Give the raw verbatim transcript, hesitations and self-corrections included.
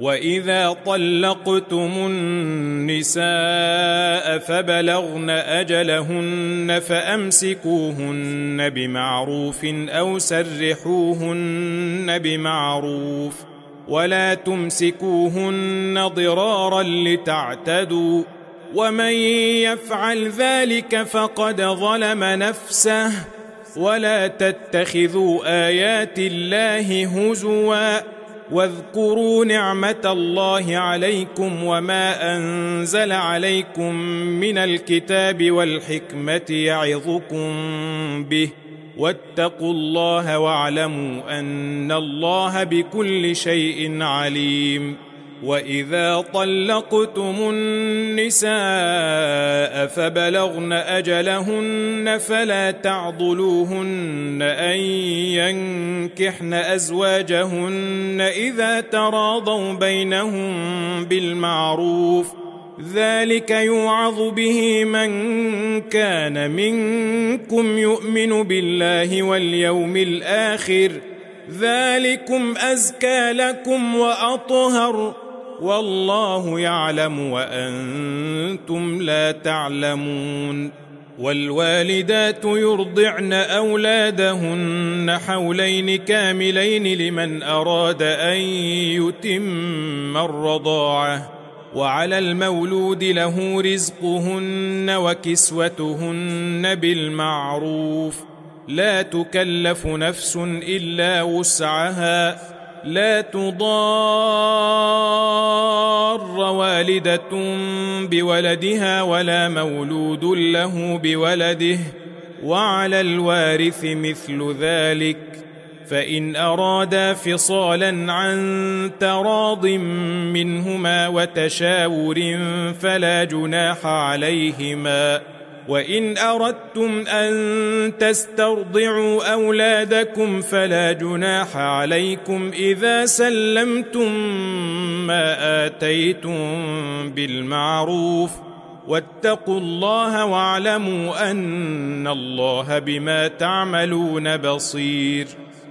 وإذا طلقتم النساء فبلغن أجلهن فأمسكوهن بمعروف أو سرحوهن بمعروف ولا تمسكوهن ضرارا لتعتدوا ومن يفعل ذلك فقد ظلم نفسه ولا تتخذوا آيات الله هزوا واذكروا نعمة الله عليكم وما أنزل عليكم من الكتاب والحكمة يعظكم به واتقوا الله واعلموا أن الله بكل شيء عليم. وإذا طلقتم النساء فبلغن أجلهن فلا تعضلوهن أن ينكحن أزواجهن إذا تراضوا بينهم بالمعروف ذلك يوعظ به من كان منكم يؤمن بالله واليوم الآخر ذلكم أزكى لكم وأطهر والله يعلم وأنتم لا تعلمون. والوالدات يرضعن أولادهن حولين كاملين لمن أراد أن يتم الرضاعة وعلى المولود له رزقهن وكسوتهن بالمعروف لا تكلف نفس إلا وسعها لا تضار والدة بولدها ولا مولود له بولده وعلى الوارث مثل ذلك فإن أرادا فصالا عن تراض منهما وتشاور فلا جناح عليهما. وإن أردتم أن تسترضعوا أولادكم فلا جناح عليكم إذا سلمتم ما آتيتم بالمعروف واتقوا الله واعلموا أن الله بما تعملون بصير.